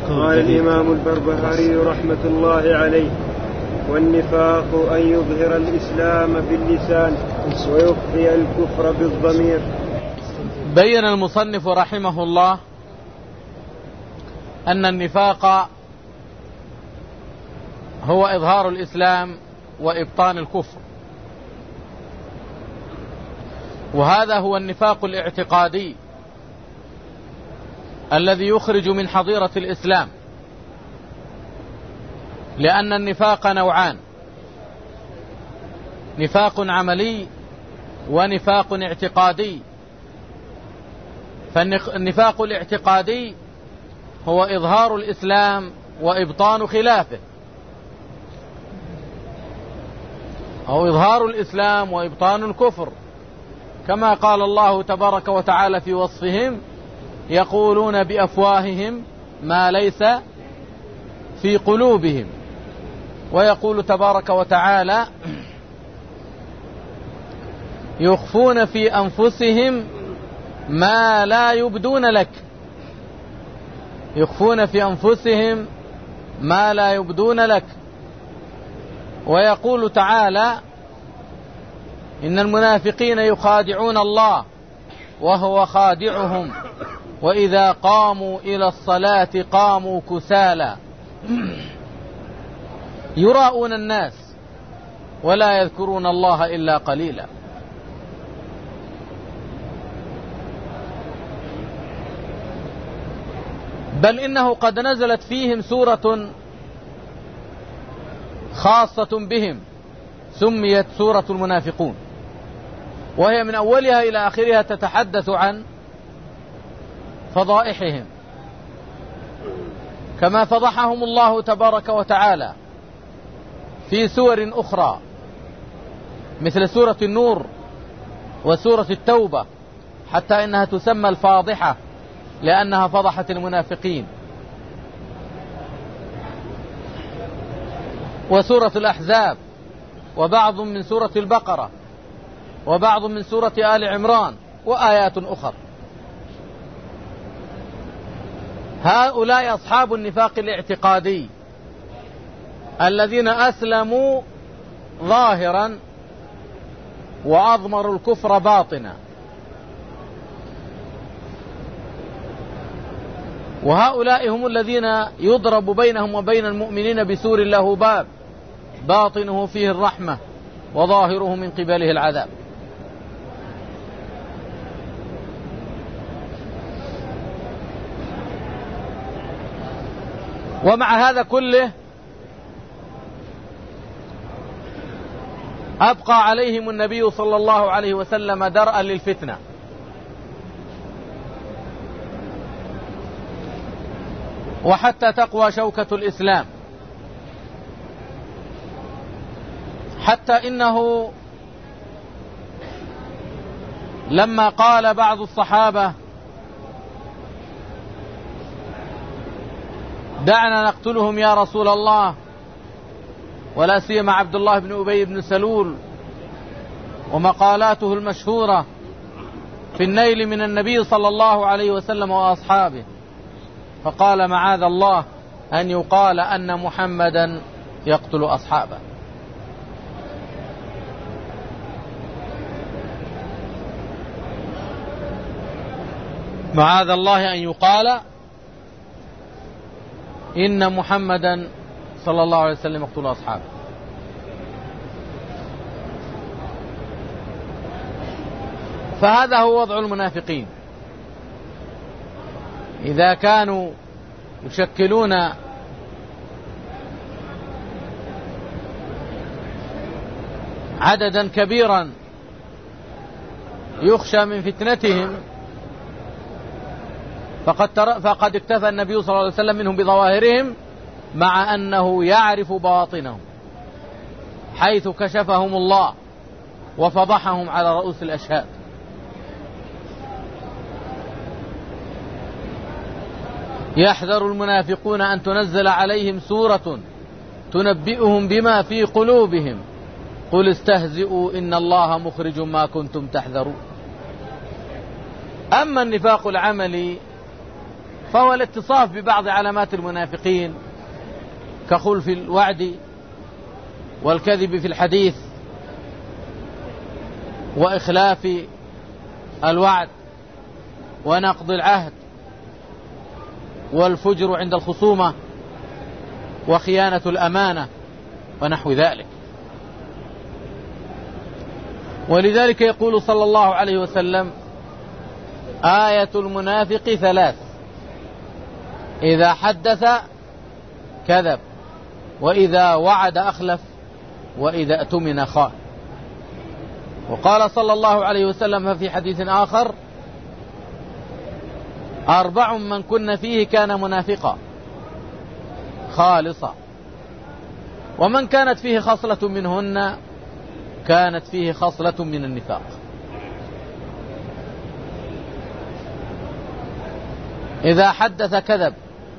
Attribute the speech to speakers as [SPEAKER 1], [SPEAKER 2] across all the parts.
[SPEAKER 1] قال الإمام البربهاري رحمة الله عليه: والنفاق أن يظهر الإسلام باللسان ويخفي الكفر بالضمير.
[SPEAKER 2] بين المصنف رحمه الله أن النفاق هو إظهار الإسلام وإبطان الكفر، وهذا هو النفاق الاعتقادي الذي يخرج من حظيرة الإسلام، لأن النفاق نوعان: نفاق عملي ونفاق اعتقادي. فالنفاق الاعتقادي هو إظهار الإسلام وإبطان خلافه، أو إظهار الإسلام وإبطان الكفر، كما قال الله تبارك وتعالى في وصفهم: يقولون بأفواههم ما ليس في قلوبهم. ويقول تبارك وتعالى: يخفون في أنفسهم ما لا يبدون لك. يخفون في أنفسهم ما لا يبدون لك. ويقول تعالى: إن المنافقين يخادعون الله وهو خادعهم وإذا قاموا إلى الصلاة قاموا كسالى يراءون الناس ولا يذكرون الله إلا قليلا. بل إنه قد نزلت فيهم سورة خاصة بهم سميت سورة المنافقون، وهي من أولها إلى آخرها تتحدث عن فضائحهم، كما فضحهم الله تبارك وتعالى في سور أخرى مثل سورة النور وسورة التوبة، حتى إنها تسمى الفاضحة لأنها فضحت المنافقين. وسورة الأحزاب، وبعض من سورة البقرة، وبعض من سورة آل عمران، وآيات أخرى. هؤلاء أصحاب النفاق الاعتقادي الذين أسلموا ظاهرا وأضمروا الكفر باطنا. وهؤلاء هم الذين يضرب بينهم وبين المؤمنين بسور له باب باطنه فيه الرحمة وظاهره من قبله العذاب. ومع هذا كله أبقى عليهم النبي صلى الله عليه وسلم درءا للفتنة، وحتى تقوى شوكة الإسلام، حتى إنه لما قال بعض الصحابة: دعنا نقتلهم يا رسول الله، ولا سيما عبد الله بن أبي بن سلول ومقالاته المشهورة في النيل من النبي صلى الله عليه وسلم وأصحابه، فقال: معاذ الله أن يقال أن محمدا يقتل أصحابه. معاذ الله أن يقال إن محمدا صلى الله عليه وسلم يقتل أصحابه. فهذا هو وضع المنافقين إذا كانوا يشكلون عددا كبيرا يخشى من فتنتهم، فقد اكتفى النبي صلى الله عليه وسلم منهم بظواهرهم، مع أنه يعرف بواطنهم، حيث كشفهم الله وفضحهم على رؤوس الأشهاد. يحذر المنافقون أن تنزل عليهم سورة تنبئهم بما في قلوبهم قل استهزئوا إن الله مخرج ما كنتم تحذرون. أما النفاق العملي فهو الاتصاف ببعض علامات المنافقين كخلف الوعد والكذب في الحديث وإخلاف الوعد ونقض العهد والفجر عند الخصومة وخيانة الأمانة ونحو ذلك. ولذلك يقول صلى الله عليه وسلم: آية المنافق 3: إذا حدث كذب، وإذا وعد أخلف، وإذا اؤتمن خان. وقال صلى الله عليه وسلم في حديث آخر: 4 من كن فيه كان منافقا خالصا، ومن كانت فيه خصلة منهن كانت فيه خصلة من النفاق. إذا حدث كذب،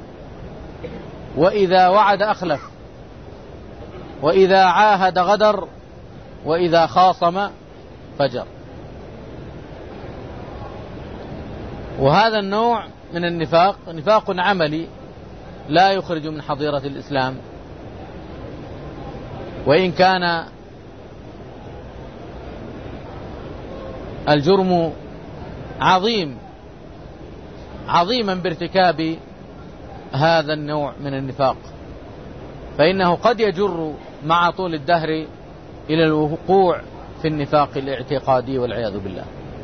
[SPEAKER 2] وإذا وعد أخلف، وإذا عاهد غدر، وإذا خاصم فجر. وهذا النوع من النفاق نفاق عملي لا يخرج من حظيرة الإسلام، وإن كان الجرم عظيما بارتكاب هذا النوع من النفاق، فإنه قد يجر مع طول الدهر إلى الوقوع في النفاق الاعتقادي والعياذ بالله.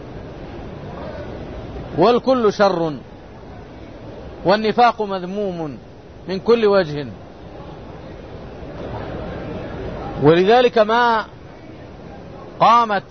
[SPEAKER 2] والكل شر، والنفاق مذموم من كل وجه. ولذلك ما قامت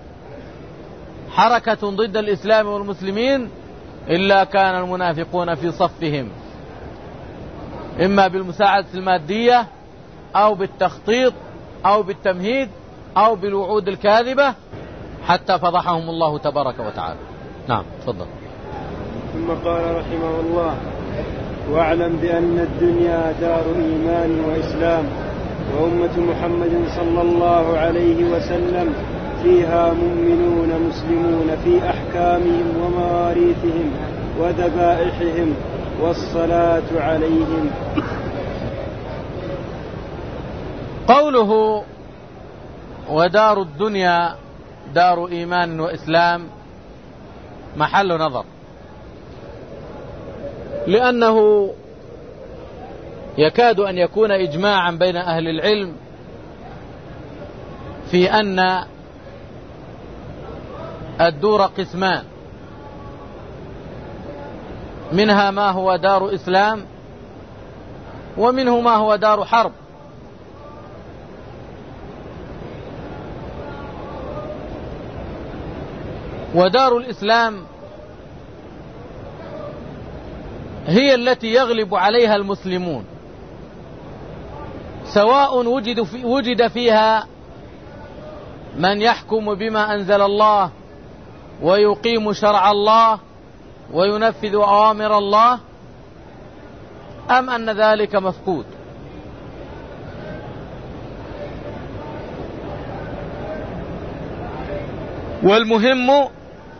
[SPEAKER 2] حركة ضد الإسلام والمسلمين إلا كان المنافقون في صفهم، إما بالمساعدة المادية أو بالتخطيط أو بالتمهيد أو بالوعود الكاذبة، حتى فضحهم الله تبارك وتعالى. نعم، تفضل.
[SPEAKER 1] ثم قال رحمه الله: واعلم بأن الدنيا دار إيمان وإسلام، وأمة محمد صلى الله عليه وسلم فيها مؤمنون مسلمون في أحكامهم ومواريثهم وذبائحهم والصلاة عليهم.
[SPEAKER 2] قوله ودار الدنيا دار إيمان وإسلام محل نظر، لأنه يكاد أن يكون إجماعا بين أهل العلم في أن الدور قسمان، منها ما هو دار إسلام، ومنه ما هو دار حرب. ودار الإسلام هي التي يغلب عليها المسلمون، سواء وجد فيها من يحكم بما أنزل الله ويقيم شرع الله وينفذ أوامر الله، أم أن ذلك مفقود. والمهم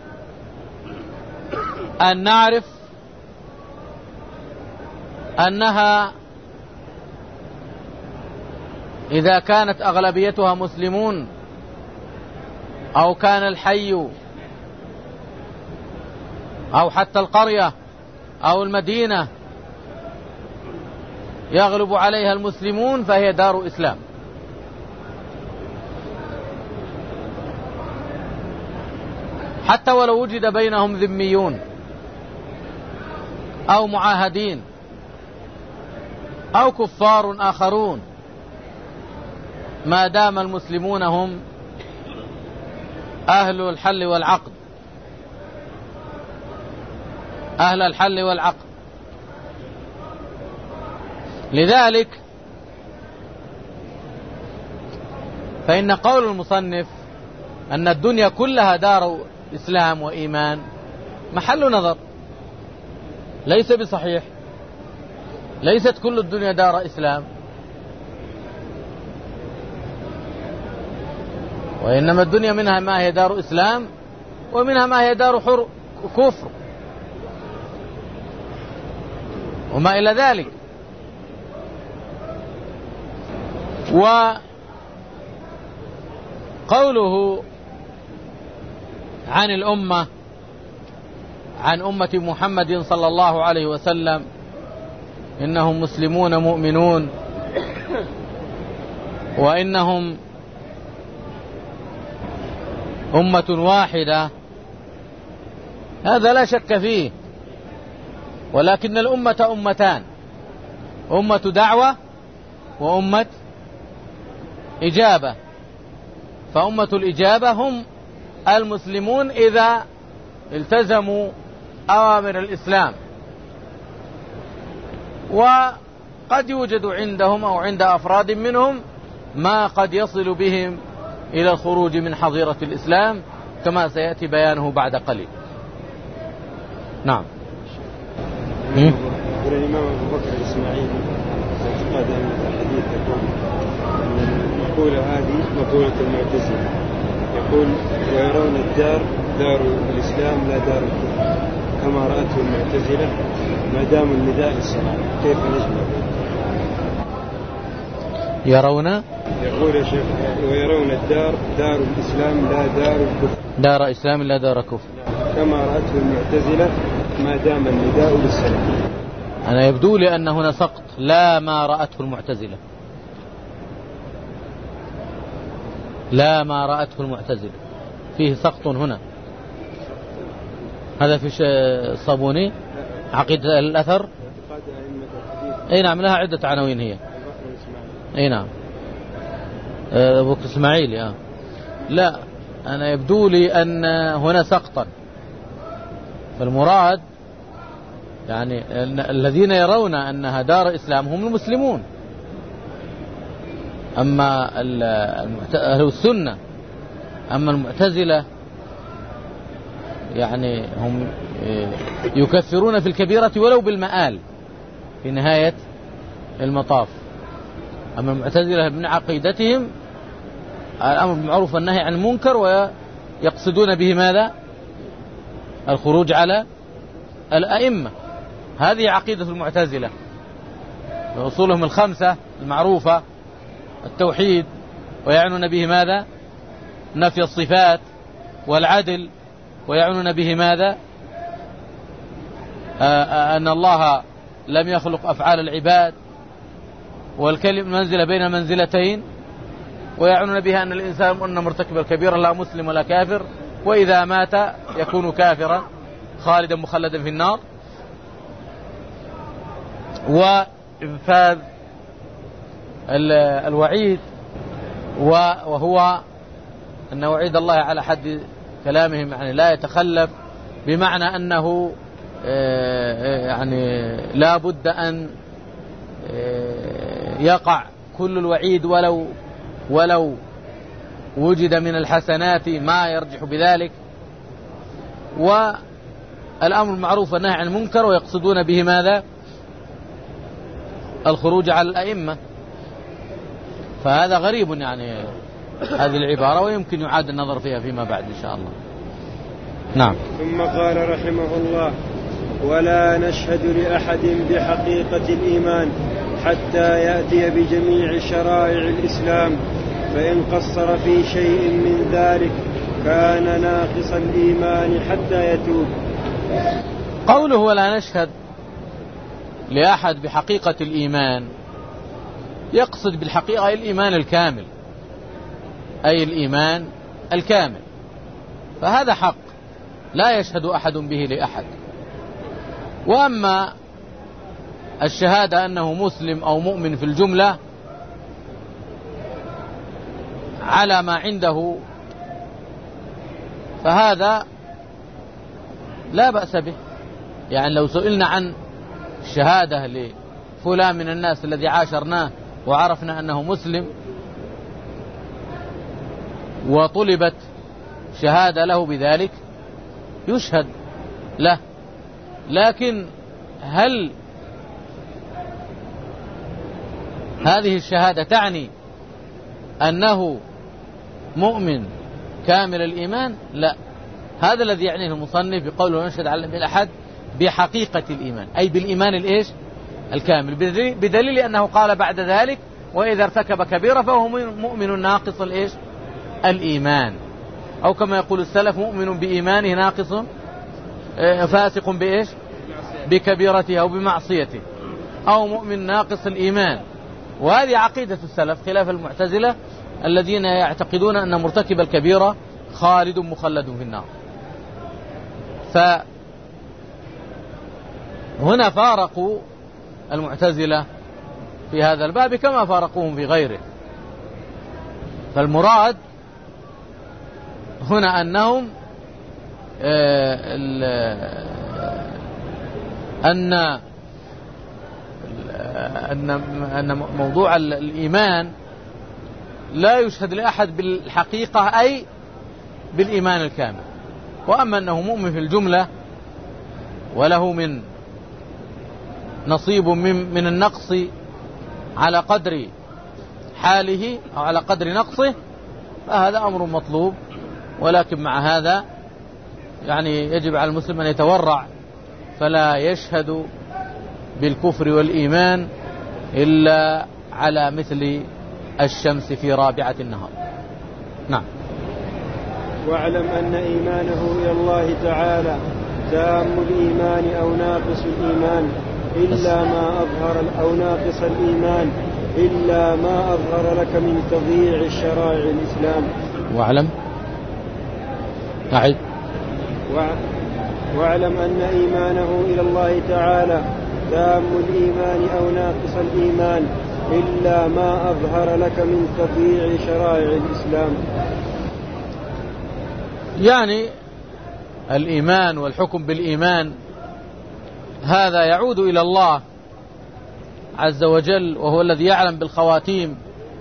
[SPEAKER 2] أن نعرف أنها إذا كانت أغلبيتها مسلمون، أو كان الحي أو حتى القرية أو المدينة يغلب عليها المسلمون، فهي دار إسلام. حتى ولو وجد بينهم ذميون أو معاهدين أو كفار آخرون، ما دام المسلمون هم أهل الحل والعقد، أهل الحل والعقد. لذلك فإن قول المصنف أن الدنيا كلها دار إسلام وإيمان محل نظر، ليس بصحيح. ليست كل الدنيا دار إسلام، وإنما الدنيا منها ما هي دار إسلام، ومنها ما هي دار كفر. وما إلى ذلك. وقوله عن الأمة، عن أمة محمد صلى الله عليه وسلم إنهم مسلمون مؤمنون وإنهم أمة واحدة، هذا لا شك فيه. ولكن الأمة أمتان، أمة دعوة وأمة إجابة. فأمة الإجابة هم المسلمون إذا التزموا أوامر الإسلام، وقد يوجد عندهم أو عند أفراد منهم ما قد يصل بهم إلى الخروج من حظيرة الإسلام كما سيأتي بيانه بعد قليل. نعم.
[SPEAKER 1] يقول الإمام أبو بكر الإسماعيلي اعتقاد أن الحديث يقول أن المقولة هذه مقولة المعتزلة، يقول ويرون الدار دار الإسلام لا دار الكفر كما رأته المعتزلة ما دام النداء للصلاة، كيف نجمع؟
[SPEAKER 2] يرون،
[SPEAKER 1] يقول يا شيخ ويرون الدار دار الإسلام لا دار الكفر،
[SPEAKER 2] دار إسلام لا دار كفر
[SPEAKER 1] كما رأته المعتزلة ما دام النداء للصلاة.
[SPEAKER 2] أنا يبدو لي أن هنا سقط، لا ما رأته المعتزلة، لا ما رأته المعتزلة، فيه سقط هنا. هذا في الصابوني عقيدة الأثر. أي نعم، لها عدة عناوين هي. أي نعم، أبو بكر الإسماعيلي. لا، أنا يبدو لي أن هنا سقطا. فالمراد يعني الذين يرون أنها دار إسلام هم المسلمون، أما أهل السنة، أما المعتزلة يعني هم يكفرون في الكبيرة ولو بالمآل في نهاية المطاف. أما المعتزلة من عقيدتهم الأمر بالمعروف والنهي عن المنكر، ويقصدون به ماذا؟ الخروج على الأئمة. هذه عقيدة المعتزلة، أصولهم الخمسة المعروفة: التوحيد، ويعنون به ماذا؟ نفي الصفات والعدل، ويعنون به ماذا؟ أن الله لم يخلق أفعال العباد، والكلم منزلة بين منزلتين، ويعنون بها أن الإنسان أن مرتكب الكبيرة لا مسلم ولا كافر، وإذا مات يكون كافرا خالدا مخلدا في النار. وإنفاذ الوعيد، وهو أن وعيد الله على حد كلامهم يعني لا يتخلف، بمعنى أنه يعني لا بد أن يقع كل الوعيد ولو وجد من الحسنات ما يرجح بذلك. والأمر المعروف والنهي عن المنكر، ويقصدون به ماذا؟ الخروج على الأئمة. فهذا غريب يعني هذه العبارة، ويمكن يعاد النظر فيها فيما بعد إن شاء الله. نعم.
[SPEAKER 1] ثم قال رحمه الله: ولا نشهد لأحد بحقيقة الإيمان حتى يأتي بجميع شرائع الإسلام، فإن قصر في شيء من ذلك كان ناقص الإيمان حتى يتوب.
[SPEAKER 2] قوله ولا نشهد لأحد بحقيقة الإيمان، يقصد بالحقيقة الإيمان الكامل، أي الإيمان الكامل، فهذا حق لا يشهد أحد به لأحد. وأما الشهادة أنه مسلم أو مؤمن في الجملة على ما عنده، فهذا لا بأس به. يعني لو سئلنا عن الشهادة لفلان من الناس الذي عاشرناه وعرفنا أنه مسلم، وطلبت شهادة له بذلك، يشهد له. لكن هل هذه الشهادة تعني أنه مؤمن كامل الإيمان؟ لا. هذا الذي يعنيه المصنف بقوله نشهد على الأحد بحقيقة الإيمان، أي بالإيمان الإيش؟ الكامل، بدليل أنه قال بعد ذلك وإذا ارتكب كبيرة فهو مؤمن ناقص الإيش؟ الإيمان، أو كما يقول السلف مؤمن بإيمانه ناقص فاسق بإيش؟ بكبيرته أو بمعصيته، أو مؤمن ناقص الإيمان. وهذه عقيدة السلف خلاف المعتزلة الذين يعتقدون أن مرتكب الكبيرة خالد مخلد في النار. فهنا فارقوا المعتزلة في هذا الباب كما فارقوهم في غيره. فالمراد هنا أنهم أن موضوع الإيمان لا يشهد لأحد بالحقيقة أي بالإيمان الكامل، وأما أنه مؤمن في الجملة وله من نصيب من النقص على قدر حاله أو على قدر نقصه فهذا أمر مطلوب. ولكن مع هذا يعني يجب على المسلم أن يتورع فلا يشهد بالكفر والإيمان إلا على مثل الشمس في رابعة النهار. نعم.
[SPEAKER 1] واعلم أن إيمانه إلى الله تعالى تام الإيمان أو ناقص الإيمان إلا ما أظهر أو ناقص الإيمان إلا ما أظهر لك من تضييع شرائع الإسلام.
[SPEAKER 2] واعلم أعد.
[SPEAKER 1] واعلم أن إيمانه إلى الله تعالى تام الإيمان أو ناقص الإيمان إلا ما أظهر لك من تضييع شرائع الإسلام.
[SPEAKER 2] يعني الإيمان والحكم بالإيمان هذا يعود إلى الله عز وجل، وهو الذي يعلم بالخواتيم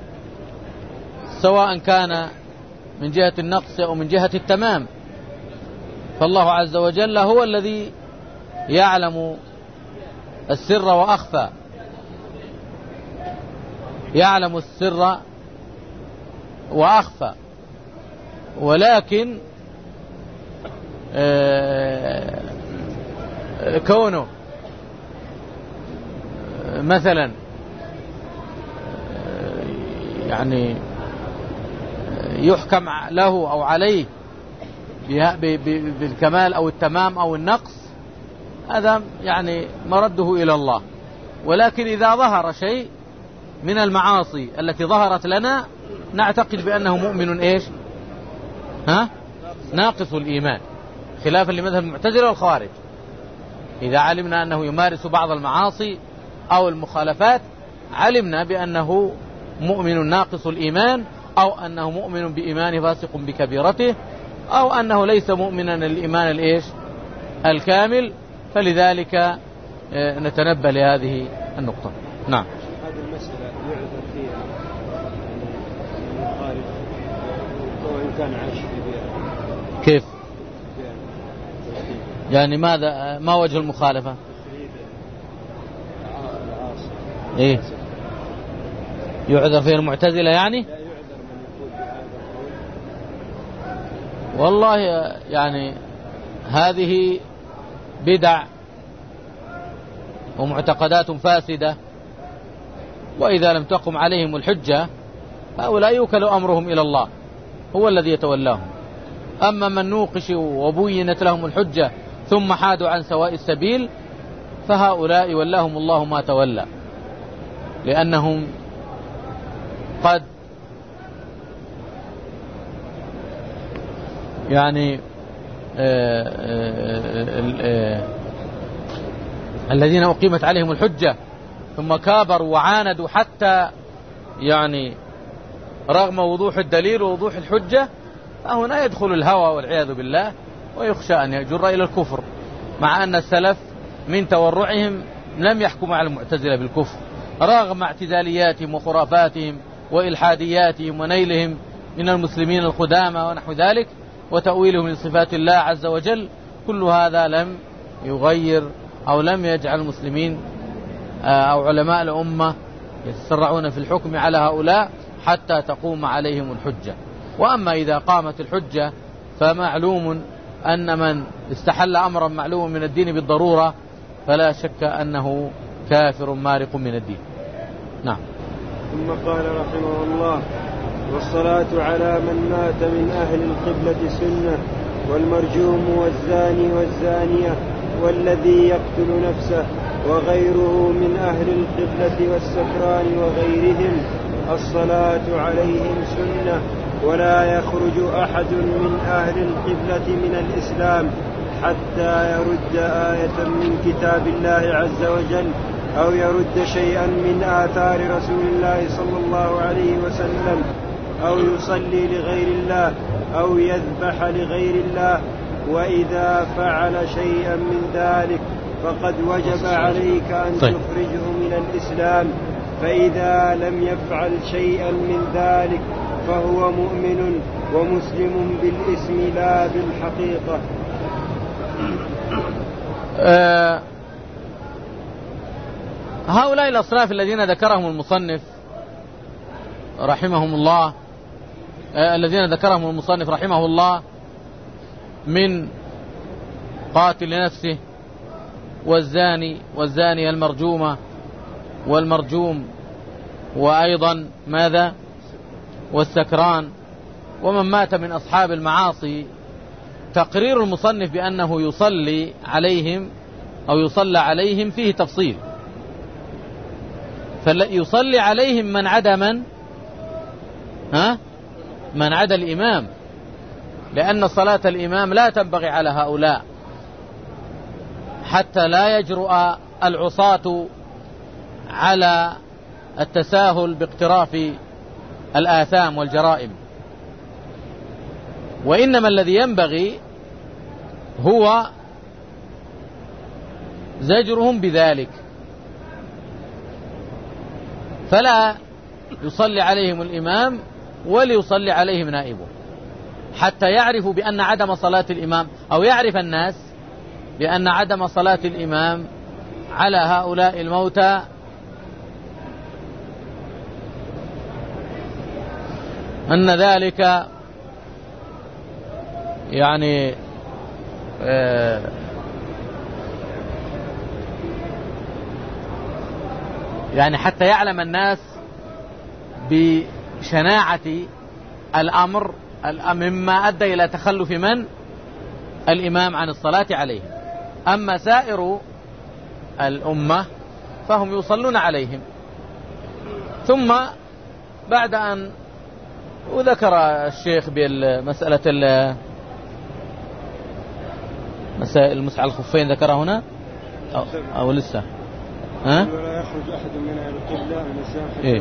[SPEAKER 2] سواء كان من جهة النقص أو من جهة التمام. فالله عز وجل هو الذي يعلم السر وأخفى، يعلم السر وأخفى. ولكن كونه مثلا يعني يحكم له أو عليه بالكمال أو التمام أو النقص هذا يعني مرده إلى الله. ولكن إذا ظهر شيء من المعاصي التي ظهرت لنا نعتقد بأنه مؤمن إيش؟ ناقص الإيمان، خلافا لمذهب المعتزلة والخوارج. إذا علمنا أنه يمارس بعض المعاصي أو المخالفات علمنا بأنه مؤمن ناقص الإيمان، أو أنه مؤمن بإيمان فاسق بكبيرته، أو أنه ليس مؤمنا الإيمان الإيش؟ الكامل. فلذلك نتنبه لهذه النقطة. نعم.
[SPEAKER 1] هذه المسألة يعذر فيها المخالف وإن كان عايش في بيئة.
[SPEAKER 2] كيف؟ يعني ماذا؟ ما وجه المخالفة؟ إيه؟ يعذر فيه المعتزلة يعني؟
[SPEAKER 1] لا يعذر من يقول بهذا القول.
[SPEAKER 2] والله يعني هذه بدع ومعتقدات فاسدة، وإذا لم تقم عليهم الحجة هؤلاء يوكل أمرهم إلى الله، هو الذي يتولاهم. أما من نوقش وبينت لهم الحجة ثم حادوا عن سواء السبيل فهؤلاء ولاهم الله ما تولى، لأنهم قد يعني الذين أقيمت عليهم الحجة ثم كابروا وعاندوا حتى يعني رغم وضوح الدليل ووضوح الحجة، فهنا يدخل الهوى والعياذ بالله ويخشى أن يجر إلى الكفر، مع أن السلف من تورعهم لم يحكموا على المعتزلة بالكفر رغم اعتزالياتهم وخرافاتهم وإلحادياتهم ونيلهم من المسلمين القدامى ونحو ذلك وتأويلهم لصفات الله عز وجل. كل هذا لم يغير أو لم يجعل المسلمين أو علماء الأمة يتسرعون في الحكم على هؤلاء حتى تقوم عليهم الحجة. وأما إذا قامت الحجة فمعلوم أن من استحل أمرا معلوم من الدين بالضرورة فلا شك أنه كافر مارق من الدين. نعم.
[SPEAKER 1] ثم قال رحمه الله: والصلاة على من مات من أهل القبلة سنة، والمرجوم والزاني والزانية والذي يقتل نفسه وغيره من أهل القبلة والسكران وغيرهم الصلاة عليهم سنة، ولا يخرج أحد من أهل القبلة من الإسلام حتى يرد آية من كتاب الله عز وجل أو يرد شيئا من آثار رسول الله صلى الله عليه وسلم، أو يصلي لغير الله أو يذبح لغير الله. وإذا فعل شيئا من ذلك فقد وجب عليك أن تخرجه من الإسلام، فإذا لم يفعل شيئا من ذلك فهو مؤمن ومسلم بالاسم لا بالحقيقة.
[SPEAKER 2] هؤلاء الأصناف الذين ذكرهم المصنف رحمه الله رحمه الله من قاتل نفسه والزاني والزانية المرجومة والمرجوم وأيضا ماذا والسكران ومن مات من أصحاب المعاصي، تقرير المصنف بأنه يصلي عليهم أو يصلى عليهم فيه تفصيل. فيصلي عليهم من عدا من عدا الإمام، لأن صلاة الإمام لا تنبغي على هؤلاء حتى لا يجرؤ العصاة على التساهل باقتراف الآثام والجرائم. وإنما الذي ينبغي هو زجرهم بذلك، فلا يصلي عليهم الإمام وليصلي عليهم نائبه، حتى يعرفوا بأن عدم صلاة الإمام، أو يعرف الناس بأن عدم صلاة الإمام على هؤلاء الموتى أن ذلك يعني حتى يعلم الناس بشناعة الأمر مما أدى إلى تخلف الإمام عن الصلاة عليهم. أما سائر الأمة فهم يصلون عليهم. ثم بعد أن وذكر الشيخ بالمسألة مسائل المسح على الخفين ذكرها هنا أو لسه
[SPEAKER 1] ولا يخرج أحد من أهل القبلة من الساحة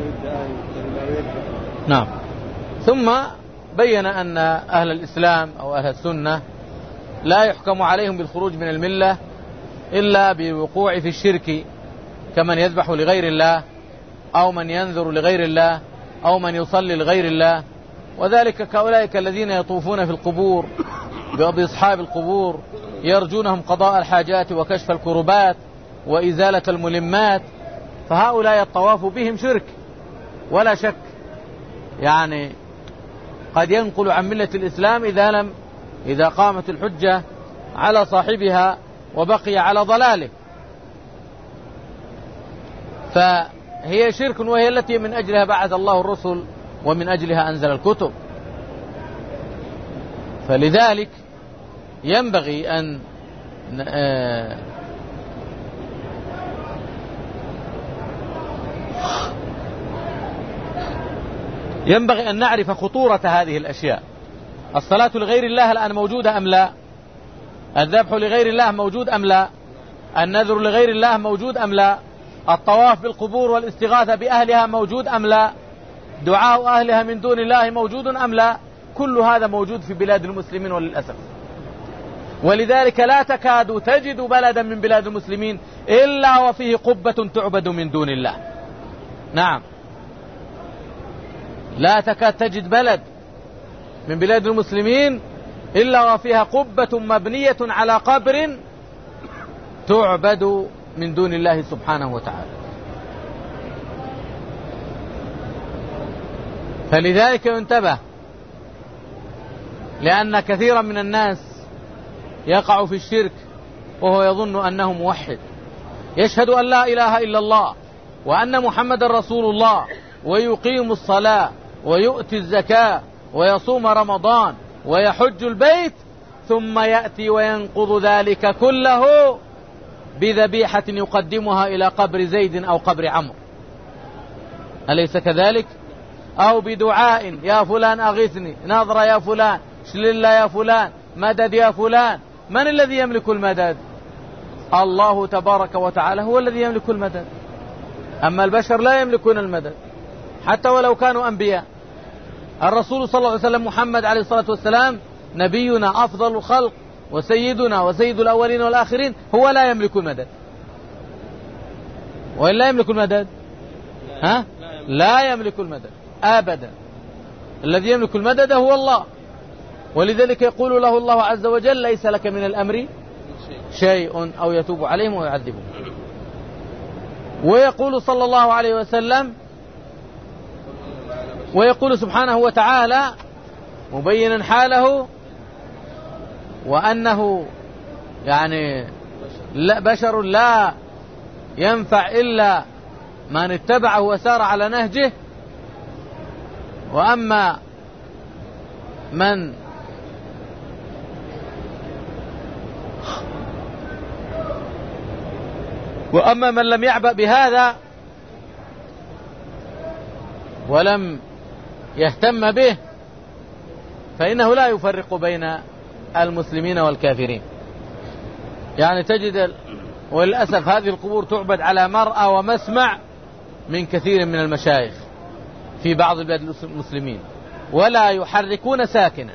[SPEAKER 2] نعم. ثم بين أن أهل الإسلام أو أهل السنة لا يحكم عليهم بالخروج من الملة إلا بالوقوع في الشرك، كمن يذبح لغير الله أو من ينذر لغير الله أو من يصلي لغير الله. وذلك كأولئك الذين يطوفون في القبور بأصحاب القبور يرجونهم قضاء الحاجات وكشف الكربات وإزالة الملمات، فهؤلاء الطواف بهم شرك ولا شك، يعني قد ينقل عن ملة الإسلام إذا قامت الحجة على صاحبها وبقي على ضلاله، فهي شرك، وهي التي من أجلها بعث الله الرسل ومن أجلها أنزل الكتب. فلذلك ينبغي أن نعرف خطورة هذه الأشياء. الصلاة لغير الله الآن موجودة أم لا؟ الذبح لغير الله موجود أم لا؟ النذر لغير الله موجود أم لا؟ الطواف بالقبور والاستغاثة بأهلها موجود أم لا؟ دعاء أهلها من دون الله موجود أم لا؟ كل هذا موجود في بلاد المسلمين وللأسف. ولذلك لا تكاد تجد بلدا من بلاد المسلمين إلا وفيه قبة تعبد من دون الله. نعم، لا تكاد تجد بلد من بلاد المسلمين إلا وفيها قبة مبنية على قبر تعبد من دون الله سبحانه وتعالى. فلذلك ينتبه، لأن كثيرا من الناس يقع في الشرك وهو يظن أنه موحد، يشهد أن لا إله إلا الله وأن محمد رسول الله ويقيم الصلاة ويؤتي الزكاة ويصوم رمضان ويحج البيت، ثم يأتي وينقض ذلك كله بذبيحة يقدمها إلى قبر زيد أو قبر عمرو، أليس كذلك؟ أو بدعاء يا فلان أغثني، نظر يا فلان، شلل يا فلان، مدد يا فلان. من الذي يملك المدد؟ الله تبارك وتعالى هو الذي يملك المدد، أما البشر لا يملكون المدد حتى ولو كانوا أنبياء. الرسول صلى الله عليه وسلم محمد عليه الصلاة والسلام نبينا أفضل الخلق وسيدنا وسيد الأولين والآخرين، هو لا يملك المدد. وإلا يملك المدد؟ لا يملك المدد أبدا. الذي يملك المدد هو الله، ولذلك يقول له الله عز وجل ليس لك من الأمر شيء أو يتوب عليهم ويعذبهم. ويقول صلى الله عليه وسلم، ويقول سبحانه وتعالى مبينا حاله وأنه يعني بشر لا ينفع إلا من اتبعه وسار على نهجه، وأما من لم يعبأ بهذا ولم يهتم به فإنه لا يفرق بين المسلمين والكافرين. يعني تجد وللأسف هذه القبور تعبد على مرأى ومسمع من كثير من المشايخ في بعض البلاد المسلمين، ولا يحركون ساكنا.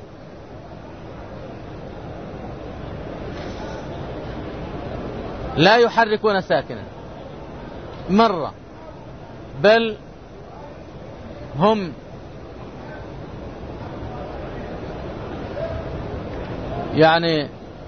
[SPEAKER 2] لا يحركون ساكنا مرة، بل هم يعني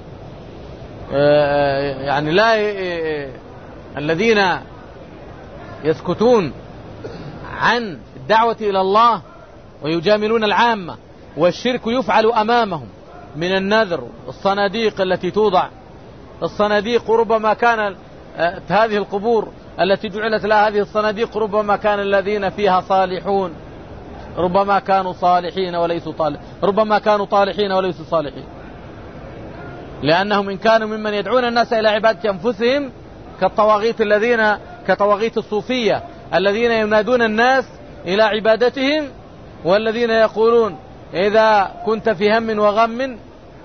[SPEAKER 2] لا الذين يسكتون عن الدعوة إلى الله ويجاملون العامة، والشرك يفعل أمامهم من النذر والصناديق التي توضع. الصناديق ربما كان هذه القبور التي جعلت لها هذه الصناديق ربما كان الذين فيها صالحون، ربما كانوا صالحين وليسوا ربما كانوا طالحين وليسوا صالحين، لأنهم إن كانوا ممن يدعون الناس إلى عبادة أنفسهم كطواغيت الصوفية الذين ينادون الناس إلى عبادتهم، والذين يقولون إذا كنت في هم وغم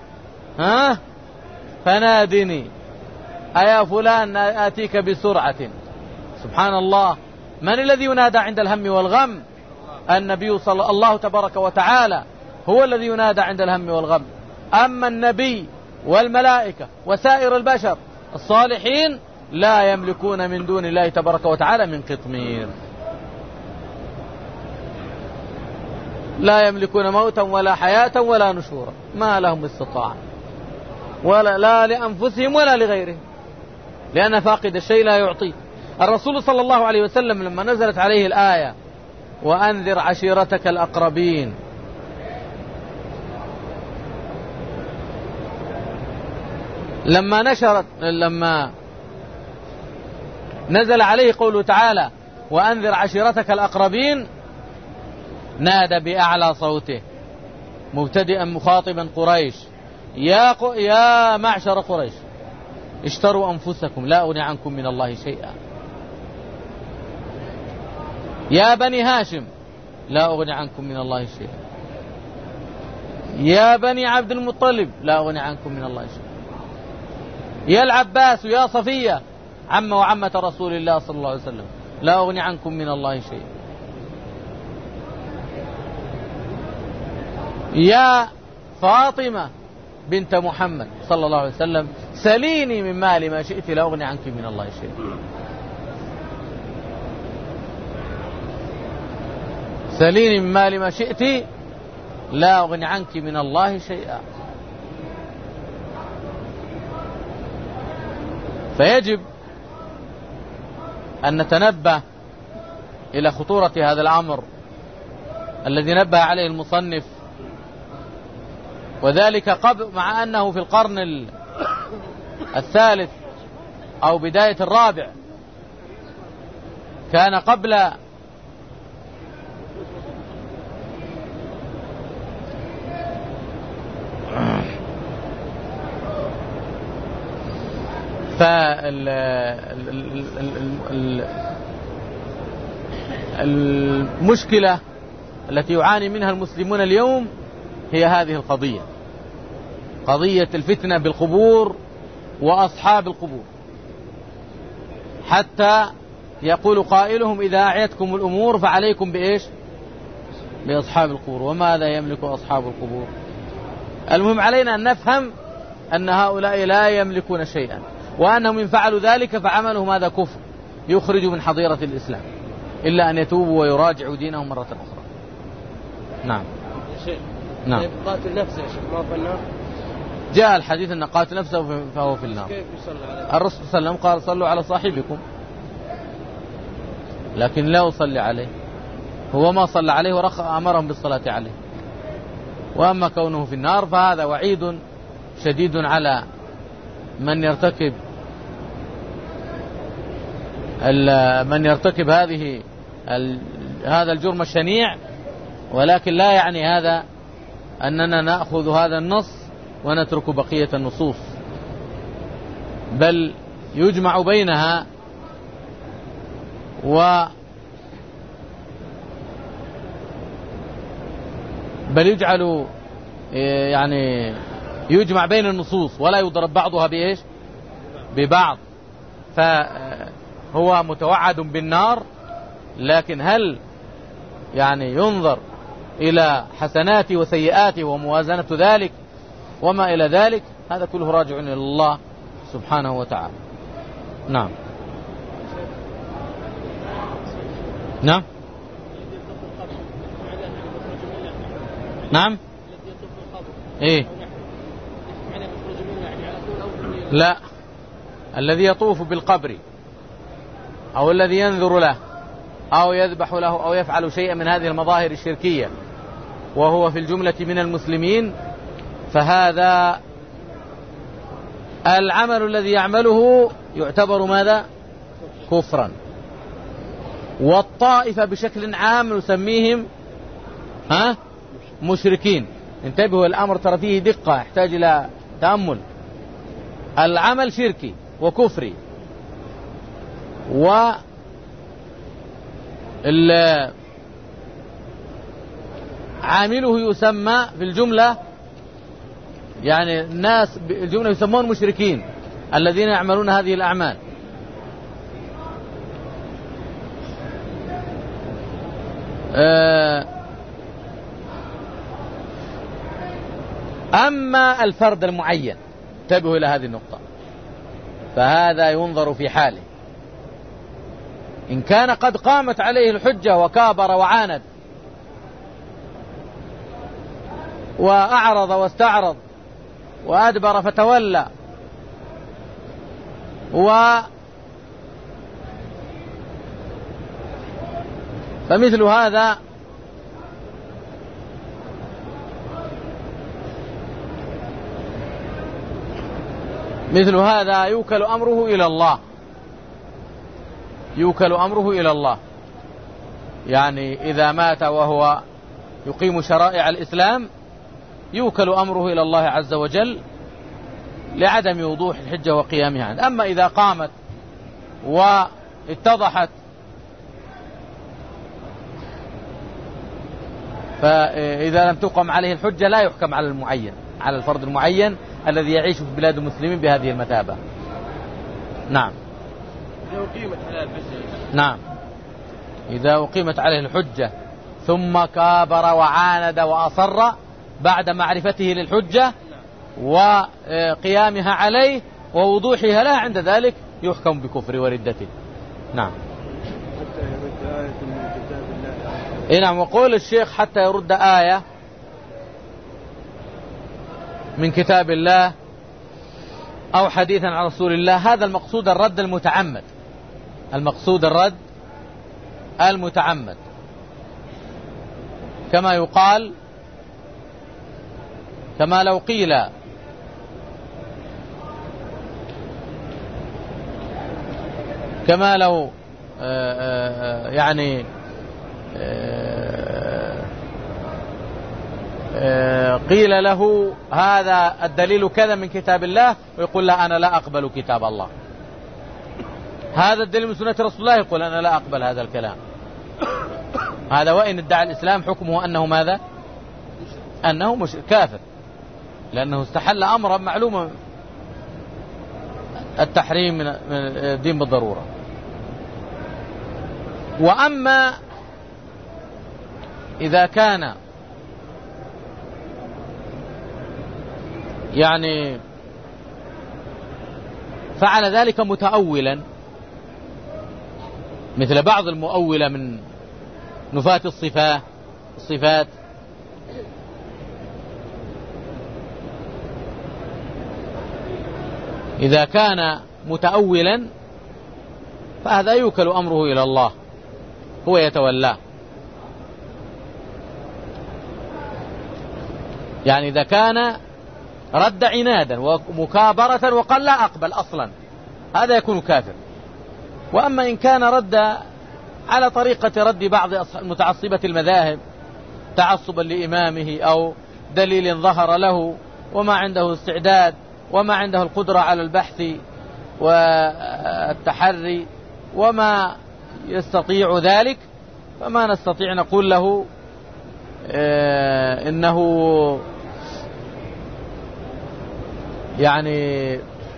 [SPEAKER 2] فنادني أيا فلان آتيك بسرعة. سبحان الله، من الذي ينادى عند الهم والغم؟ النبي صلى الله تبارك وتعالى هو الذي ينادى عند الهم والغم. أما النبي والملائكة وسائر البشر الصالحين لا يملكون من دون الله تبارك وتعالى من قطمير، لا يملكون موتا ولا حياة ولا نشورا، ما لهم استطاعة لا لأنفسهم ولا لغيرهم، لأن فاقد الشيء لا يعطيه. الرسول صلى الله عليه وسلم لما نزلت عليه الآية وأنذر عشيرتك الأقربين، لما نزل عليه قوله تعالى وأنذر عشيرتك الأقربين، نادى بأعلى صوته مبتدئا مخاطبا قريش يا معشر قريش اشتروا أنفسكم لا أغني عنكم من الله شيئا، يا بني هاشم لا أغني عنكم من الله شيئا، يا بني عبد المطلب لا أغني عنكم من الله شيئا، يا العباس يا صفية عم وعمة رسول الله صلى الله عليه وسلم لا أغني عنكم من الله شيئا، يا فاطمة بنت محمد صلى الله عليه وسلم سليني من مالي ما شئت لا أغني عنك من الله شيئا، سليني من مالي ما شئت لا أغني عنك من الله شيئا. فيجب أن نتنبه إلى خطورة هذا الأمر الذي نبه عليه المصنف، وذلك قبل مع أنه في القرن الثالث أو بداية الرابع كان قبل المشكلة التي يعاني منها المسلمون اليوم هي هذه القضية، قضية الفتنة بالقبور وأصحاب القبور، حتى يقول قائلهم إذا أعيتكم الأمور فعليكم بإيش؟ بأصحاب القبور. وماذا يملك أصحاب القبور؟ المهم علينا أن نفهم أن هؤلاء لا يملكون شيئا، وأنهم إن فعلوا ذلك فعملهم هذا كفر يخرج من حظيرة الإسلام، إلا أن يتوبوا ويراجعوا دينهم مرة أخرى. نعم. نعم.
[SPEAKER 1] قاتل نفسه يا شيخ ما في النار؟
[SPEAKER 2] جاء الحديث أن قاتل نفسه فهو في النار.
[SPEAKER 1] كيف يصلى عليه؟
[SPEAKER 2] الرسول صلى الله عليه وسلم قال صلوا على صاحبكم، لكن لا يصلي عليه، هو ما صلى عليه وأمرهم بالصلاة عليه. وأما كونه في النار فهذا وعيد شديد على من يرتكب هذا الجرم الشنيع، ولكن لا يعني هذا أننا نأخذ هذا النص ونترك بقية النصوص، بل يجمع بينها يجمع بين النصوص ولا يضرب بعضها بإيش؟ ببعض. فهو متوعد بالنار، لكن هل ينظر إلى حسناته وسيئاته وموازنة ذلك وما إلى ذلك؟ هذا كله راجع إلى الله سبحانه وتعالى. نعم. نعم. نعم. إيه؟ لا، الذي يطوف بالقبر أو الذي ينذر له أو يذبح له أو يفعل شيئا من هذه المظاهر الشركية وهو في الجملة من المسلمين، فهذا العمل الذي يعمله يعتبر ماذا؟ كفرا. والطائفة بشكل عام نسميهم مشركين. انتبهوا، الأمر ترى فيه دقة يحتاج إلى تأمل. العمل شركي وكفري، عامله يسمى في الجملة، الناس بالجملة يسمون مشركين الذين يعملون هذه الأعمال. أما الفرد المعين، انتبهوا إلى هذه النقطة، فهذا ينظر في حاله. إن كان قد قامت عليه الحجة وكابر وعاند وأعرض واستعرض وأدبر فتولى فمثل هذا يوكل أمره إلى الله، يوكل أمره إلى الله. إذا مات وهو يقيم شرائع الإسلام يوكل أمره إلى الله عز وجل لعدم وضوح الحجة وقيامها. أما إذا قامت واتضحت فإذا لم تقم عليه الحجة لا يحكم على الفرد المعين الذي يعيش في بلاد المسلمين بهذه المثابة. نعم.
[SPEAKER 1] إذا أقيمت عليه الحجة.
[SPEAKER 2] نعم، إذا أقيمت عليه الحجة ثم كابر وعاند وأصر بعد معرفته للحجة وقيامها عليه ووضوحها له، عند ذلك يحكم بكفر وردته. نعم.
[SPEAKER 1] حتى يرد آية من كتاب الله.
[SPEAKER 2] نعم. وقول الشيخ حتى يرد آية من كتاب الله أو حديثا عن رسول الله، هذا المقصود الرد المتعمد، المقصود الرد المتعمد، كما يقال، كما لو قيل يعني قيل له هذا الدليل كذا من كتاب الله، ويقول لا أنا لا أقبل كتاب الله. هذا الدليل من سنة رسول الله، يقول أنا لا أقبل هذا الكلام. هذا وإن ادعى الإسلام حكمه أنه ماذا؟ أنه مش كافر، لأنه استحل أمرا معلوما التحريم من الدين بالضرورة. وأما إذا كان يعني فعل ذلك متأولا، مثل بعض المؤولة من نفاة الصفات، إذا كان متأولا فهذا يوكل أمره إلى الله، هو يتولاه. يعني إذا كان رد عنادا ومكابرة وقال لا أقبل أصلا، هذا يكون كافر. وأما إن كان رد على طريقة رد بعض متعصبة المذاهب تعصبا لإمامه أو دليل ظهر له وما عنده استعداد وما عنده القدرة على البحث والتحري وما يستطيع ذلك، فما نستطيع نقول له إنه يعني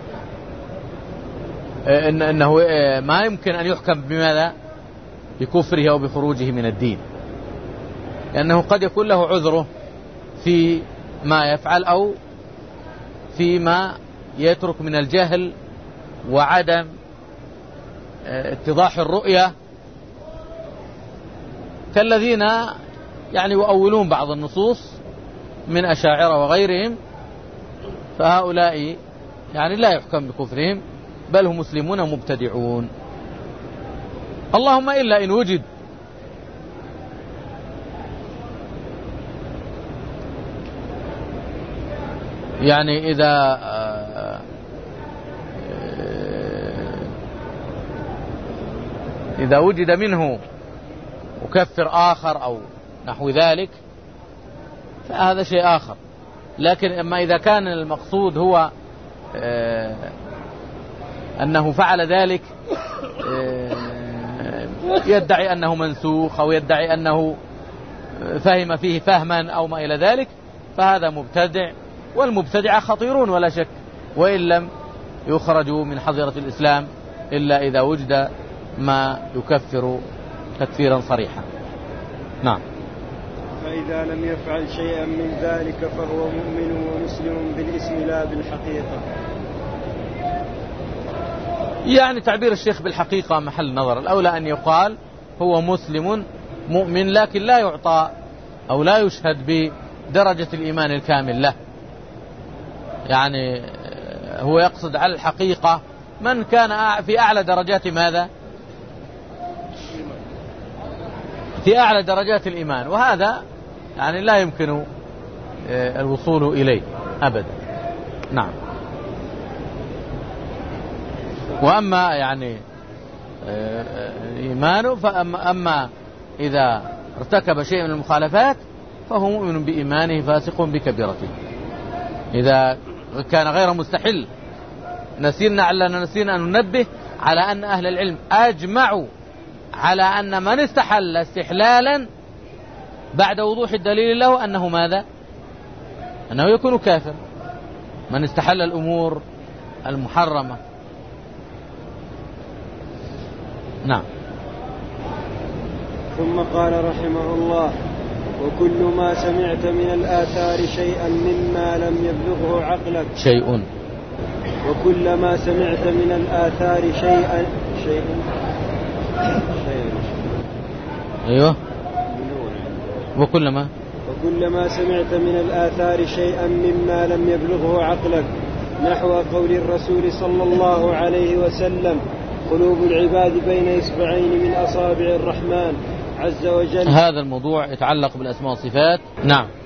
[SPEAKER 2] إنه ما يمكن أن يحكم بماذا؟ بكفره أو بخروجه من الدين، لأنه قد يكون له عذره في ما يفعل أو فيما يترك من الجهل وعدم اتضاح الرؤية، كالذين يعني يؤولون بعض النصوص من أشاعرة وغيرهم، فهؤلاء يعني لا يحكم بكفرهم، بل هم مسلمون مبتدعون. اللهم إلا إن وجد يعني إذا وجد منه مكفر آخر أو نحو ذلك فهذا شيء آخر. لكن أما إذا كان المقصود هو أنه فعل ذلك يدعي أنه منسوخ أو يدعي أنه فهم فيه فهما أو ما إلى ذلك، فهذا مبتدع، والمبتدع خطيرون ولا شك، وإن لم يخرجوا من حظيرة الإسلام إلا إذا وجد ما يكفر تكفيرا صريحا. نعم.
[SPEAKER 1] فإذا لم يفعل شيئا من ذلك فهو مؤمن ومسلم بالاسم لا بالحقيقة.
[SPEAKER 2] يعني تعبير الشيخ بالحقيقة محل نظر، الأولى أن يقال هو مسلم مؤمن، لكن لا يعطى أو لا يشهد بدرجة الإيمان الكامل له. يعني هو يقصد على الحقيقة من كان في أعلى درجات ماذا؟ في أعلى درجات الإيمان، وهذا يعني لا يمكن الوصول إليه أبدا. نعم. وأما يعني إيمانه فأما إذا ارتكب شيء من المخالفات فهو مؤمن بإيمانه فاسق بكبيرته. إذا كان غير مستحل، نسينا أن ننبه على أن أهل العلم أجمعوا على أن من استحل استحلالا بعد وضوح الدليل له أنه ماذا؟ أنه يكون كافر، من استحل الأمور المحرمة. نعم.
[SPEAKER 1] ثم قال رحمه الله: وكل ما سمعت من الآثار شيئا مما لم يبلغه عقلك وكل ما سمعت من الآثار شيئا
[SPEAKER 2] أيوه. وكل ما
[SPEAKER 1] سمعت من الآثار شيئا مما لم يبلغه عقلك، نحو قول الرسول صلى الله عليه وسلم: قلوب العباد بين إصبعين من أصابع الرحمن عز وجل.
[SPEAKER 2] هذا الموضوع يتعلق بالأسماء والصفات. نعم.